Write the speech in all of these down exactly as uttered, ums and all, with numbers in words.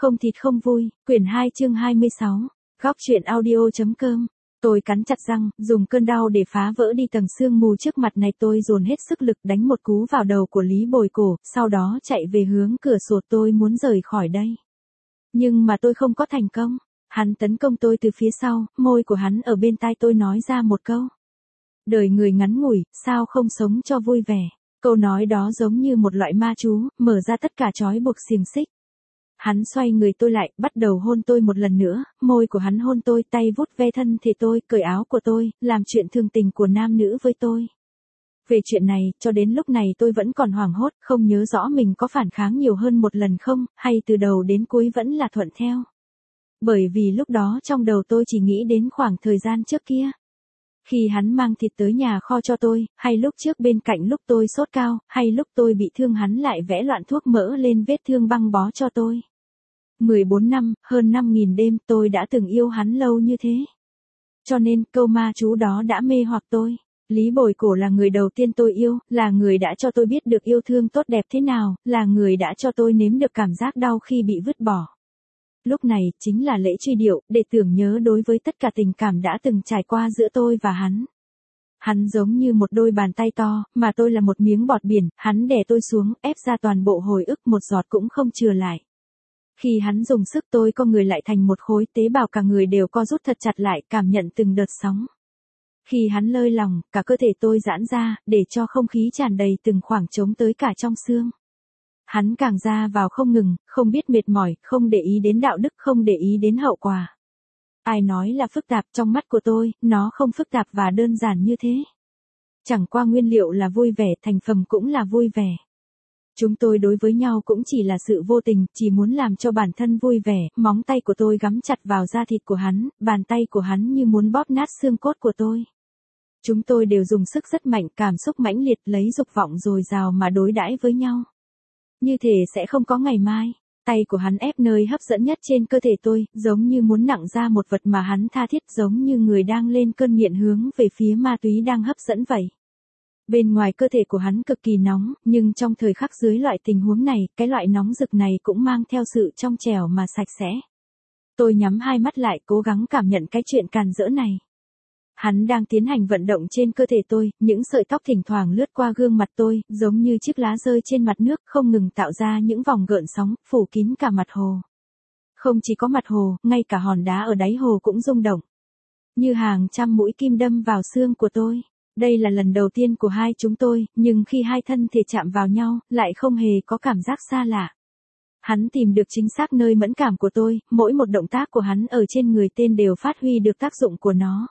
Không thịt không vui, quyển hai chương hai mươi sáu, góc truyện audio.com. Tôi cắn chặt răng, dùng cơn đau để phá vỡ đi tầng sương mù trước mặt này. Tôi dồn hết sức lực đánh một cú vào đầu của Lý Bồi Cổ, sau đó chạy về hướng cửa sổ. Tôi muốn rời khỏi đây. Nhưng mà tôi không có thành công. Hắn tấn công tôi từ phía sau, môi của hắn ở bên tai tôi nói ra một câu. Đời người ngắn ngủi, sao không sống cho vui vẻ. Câu nói đó giống như một loại ma chú, mở ra tất cả trói buộc xiềng xích. Hắn xoay người tôi lại, bắt đầu hôn tôi một lần nữa, môi của hắn hôn tôi, tay vuốt ve thân thể tôi, cởi áo của tôi, làm chuyện thường tình của nam nữ với tôi. Về chuyện này, cho đến lúc này tôi vẫn còn hoảng hốt, không nhớ rõ mình có phản kháng nhiều hơn một lần không, hay từ đầu đến cuối vẫn là thuận theo. Bởi vì lúc đó trong đầu tôi chỉ nghĩ đến khoảng thời gian trước kia. Khi hắn mang thịt tới nhà kho cho tôi, hay lúc trước bên cạnh lúc tôi sốt cao, hay lúc tôi bị thương hắn lại vẽ loạn thuốc mỡ lên vết thương băng bó cho tôi. mười bốn năm, hơn năm nghìn đêm tôi đã từng yêu hắn lâu như thế. Cho nên câu ma chú đó đã mê hoặc tôi. Lý Bồi Cổ là người đầu tiên tôi yêu, là người đã cho tôi biết được yêu thương tốt đẹp thế nào, là người đã cho tôi nếm được cảm giác đau khi bị vứt bỏ. Lúc này chính là lễ truy điệu, để tưởng nhớ đối với tất cả tình cảm đã từng trải qua giữa tôi và hắn. Hắn giống như một đôi bàn tay to, mà tôi là một miếng bọt biển, hắn đè tôi xuống, ép ra toàn bộ hồi ức một giọt cũng không chừa lại. Khi hắn dùng sức tôi co người lại thành một khối, tế bào cả người đều co rút thật chặt lại, cảm nhận từng đợt sóng. Khi hắn lơi lòng, cả cơ thể tôi giãn ra, để cho không khí tràn đầy từng khoảng trống tới cả trong xương. Hắn càng ra vào không ngừng, không biết mệt mỏi, không để ý đến đạo đức, không để ý đến hậu quả. Ai nói là phức tạp, trong mắt của tôi, nó không phức tạp và đơn giản như thế. Chẳng qua nguyên liệu là vui vẻ, thành phẩm cũng là vui vẻ. Chúng tôi đối với nhau cũng chỉ là sự vô tình, chỉ muốn làm cho bản thân vui vẻ. Móng tay của tôi gắm chặt vào da thịt của hắn, bàn tay của hắn như muốn bóp nát xương cốt của tôi. Chúng tôi đều dùng sức rất mạnh, cảm xúc mãnh liệt, lấy dục vọng dồi dào mà đối đãi với nhau. Như thể sẽ không có ngày mai. Tay của hắn ép nơi hấp dẫn nhất trên cơ thể tôi, giống như muốn nặng ra một vật mà hắn tha thiết, giống như người đang lên cơn nghiện hướng về phía ma túy đang hấp dẫn vậy. Bên ngoài cơ thể của hắn cực kỳ nóng, nhưng trong thời khắc dưới loại tình huống này, cái loại nóng rực này cũng mang theo sự trong trẻo mà sạch sẽ. Tôi nhắm hai mắt lại, cố gắng cảm nhận cái chuyện càn rỡ này. Hắn đang tiến hành vận động trên cơ thể tôi, những sợi tóc thỉnh thoảng lướt qua gương mặt tôi, giống như chiếc lá rơi trên mặt nước, không ngừng tạo ra những vòng gợn sóng, phủ kín cả mặt hồ. Không chỉ có mặt hồ, ngay cả hòn đá ở đáy hồ cũng rung động. Như hàng trăm mũi kim đâm vào xương của tôi. Đây là lần đầu tiên của hai chúng tôi, nhưng khi hai thân thể chạm vào nhau, lại không hề có cảm giác xa lạ. Hắn tìm được chính xác nơi mẫn cảm của tôi, mỗi một động tác của hắn ở trên người tên đều phát huy được tác dụng của nó.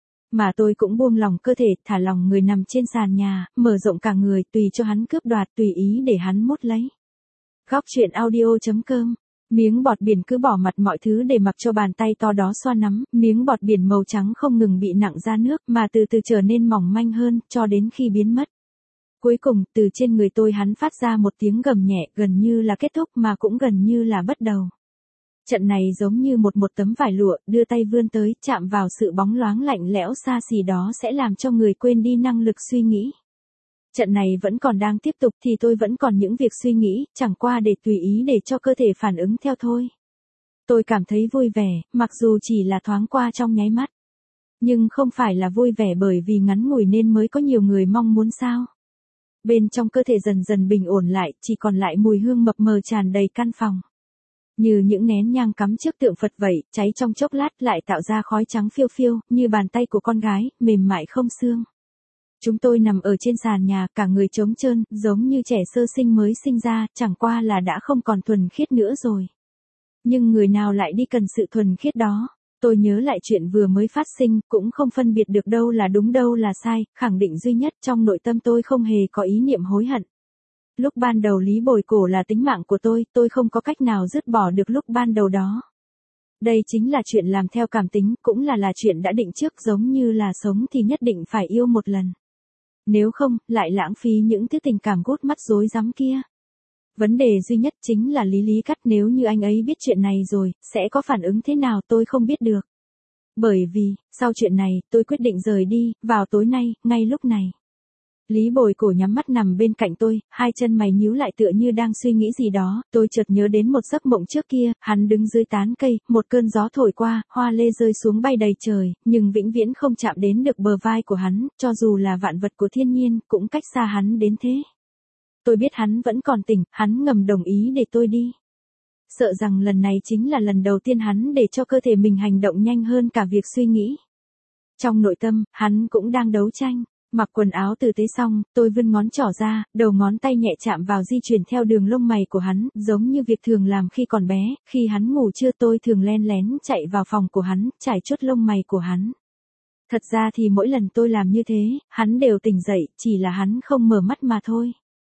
Mà tôi cũng buông lòng cơ thể, thả lòng người nằm trên sàn nhà, mở rộng cả người, tùy cho hắn cướp đoạt, tùy ý để hắn mút lấy. Góc truyện audio.com. Miếng bọt biển cứ bỏ mặt mọi thứ để mặc cho bàn tay to đó xoa nắm, miếng bọt biển màu trắng không ngừng bị nặng ra nước, mà từ từ trở nên mỏng manh hơn, cho đến khi biến mất. Cuối cùng, từ trên người tôi hắn phát ra một tiếng gầm nhẹ, gần như là kết thúc mà cũng gần như là bắt đầu. Trận này giống như một một tấm vải lụa, đưa tay vươn tới, chạm vào sự bóng loáng lạnh lẽo xa xỉ đó sẽ làm cho người quên đi năng lực suy nghĩ. Trận này vẫn còn đang tiếp tục thì tôi vẫn còn những việc suy nghĩ, chẳng qua để tùy ý để cho cơ thể phản ứng theo thôi. Tôi cảm thấy vui vẻ, mặc dù chỉ là thoáng qua trong nháy mắt. Nhưng không phải là vui vẻ bởi vì ngắn ngủi nên mới có nhiều người mong muốn sao. Bên trong cơ thể dần dần bình ổn lại, chỉ còn lại mùi hương mập mờ tràn đầy căn phòng. Như những nén nhang cắm trước tượng Phật vậy, cháy trong chốc lát lại tạo ra khói trắng phiêu phiêu, như bàn tay của con gái, mềm mại không xương. Chúng tôi nằm ở trên sàn nhà, cả người trống trơn, giống như trẻ sơ sinh mới sinh ra, chẳng qua là đã không còn thuần khiết nữa rồi. Nhưng người nào lại đi cần sự thuần khiết đó? Tôi nhớ lại chuyện vừa mới phát sinh, cũng không phân biệt được đâu là đúng đâu là sai, khẳng định duy nhất trong nội tâm tôi không hề có ý niệm hối hận. Lúc ban đầu Lý Bồi Cổ là tính mạng của tôi, tôi không có cách nào dứt bỏ được lúc ban đầu đó. Đây chính là chuyện làm theo cảm tính, cũng là là chuyện đã định trước, giống như là sống thì nhất định phải yêu một lần. Nếu không, lại lãng phí những thứ tình cảm gút mắt rối rắm kia. Vấn đề duy nhất chính là Lý Lý Cắt, nếu như anh ấy biết chuyện này rồi, sẽ có phản ứng thế nào tôi không biết được. Bởi vì, sau chuyện này, tôi quyết định rời đi, vào tối nay, ngay lúc này. Lý Bồi Cổ nhắm mắt nằm bên cạnh tôi, hai chân mày nhíu lại tựa như đang suy nghĩ gì đó, tôi chợt nhớ đến một giấc mộng trước kia, hắn đứng dưới tán cây, một cơn gió thổi qua, hoa lê rơi xuống bay đầy trời, nhưng vĩnh viễn không chạm đến được bờ vai của hắn, cho dù là vạn vật của thiên nhiên, cũng cách xa hắn đến thế. Tôi biết hắn vẫn còn tỉnh, hắn ngầm đồng ý để tôi đi. Sợ rằng lần này chính là lần đầu tiên hắn để cho cơ thể mình hành động nhanh hơn cả việc suy nghĩ. Trong nội tâm, hắn cũng đang đấu tranh. Mặc quần áo tử tế xong, tôi vươn ngón trỏ ra, đầu ngón tay nhẹ chạm vào di chuyển theo đường lông mày của hắn, giống như việc thường làm khi còn bé, khi hắn ngủ trưa tôi thường len lén chạy vào phòng của hắn, trải chuốt lông mày của hắn. Thật ra thì mỗi lần tôi làm như thế, hắn đều tỉnh dậy, chỉ là hắn không mở mắt mà thôi.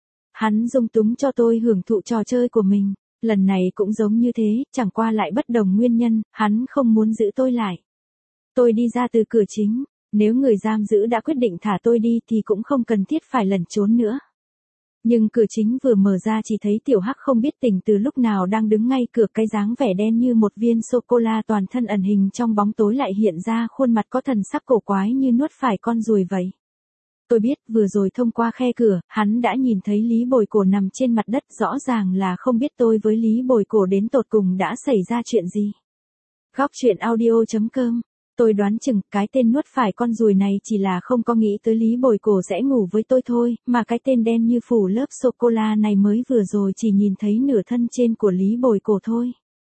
Hắn dung túng cho tôi hưởng thụ trò chơi của mình, lần này cũng giống như thế, chẳng qua lại bất đồng nguyên nhân, hắn không muốn giữ tôi lại. Tôi đi ra từ cửa chính. Nếu người giam giữ đã quyết định thả tôi đi thì cũng không cần thiết phải lẩn trốn nữa. Nhưng cửa chính vừa mở ra chỉ thấy Tiểu Hắc không biết tỉnh từ lúc nào đang đứng ngay cửa, cái dáng vẻ đen như một viên sô-cô-la, toàn thân ẩn hình trong bóng tối lại hiện ra khuôn mặt có thần sắc cổ quái như nuốt phải con ruồi vậy. Tôi biết vừa rồi thông qua khe cửa, hắn đã nhìn thấy Lý Bồi Cổ nằm trên mặt đất, rõ ràng là không biết tôi với Lý Bồi Cổ đến tột cùng đã xảy ra chuyện gì. Góc truyện audio chấm com. Tôi đoán chừng cái tên nuốt phải con ruồi này chỉ là không có nghĩ tới Lý Bồi Cổ sẽ ngủ với tôi thôi, mà cái tên đen như phủ lớp sô-cô-la này mới vừa rồi chỉ nhìn thấy nửa thân trên của Lý Bồi Cổ thôi.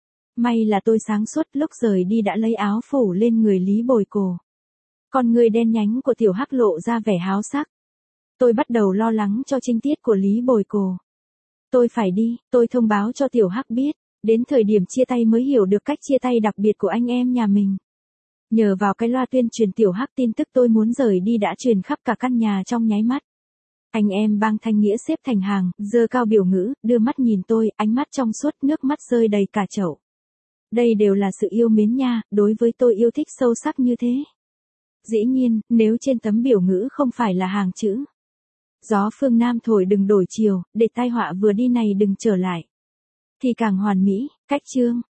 May là tôi sáng suốt, lúc rời đi đã lấy áo phủ lên người Lý Bồi Cổ. Con người đen nhánh của Tiểu Hắc lộ ra vẻ háo sắc. Tôi bắt đầu lo lắng cho trinh tiết của Lý Bồi Cổ. Tôi phải đi, tôi thông báo cho Tiểu Hắc biết, đến thời điểm chia tay mới hiểu được cách chia tay đặc biệt của anh em nhà mình. Nhờ vào cái loa tuyên truyền Tiểu Hắc tin tức tôi muốn rời đi đã truyền khắp cả căn nhà trong nháy mắt. Anh em Bang Thanh Nghĩa xếp thành hàng, giơ cao biểu ngữ, đưa mắt nhìn tôi, ánh mắt trong suốt, nước mắt rơi đầy cả chậu. Đây đều là sự yêu mến nha, đối với tôi yêu thích sâu sắc như thế. Dĩ nhiên, nếu trên tấm biểu ngữ không phải là hàng chữ gió phương Nam thổi đừng đổi chiều, để tai họa vừa đi này đừng trở lại, thì càng hoàn mỹ. Cách chương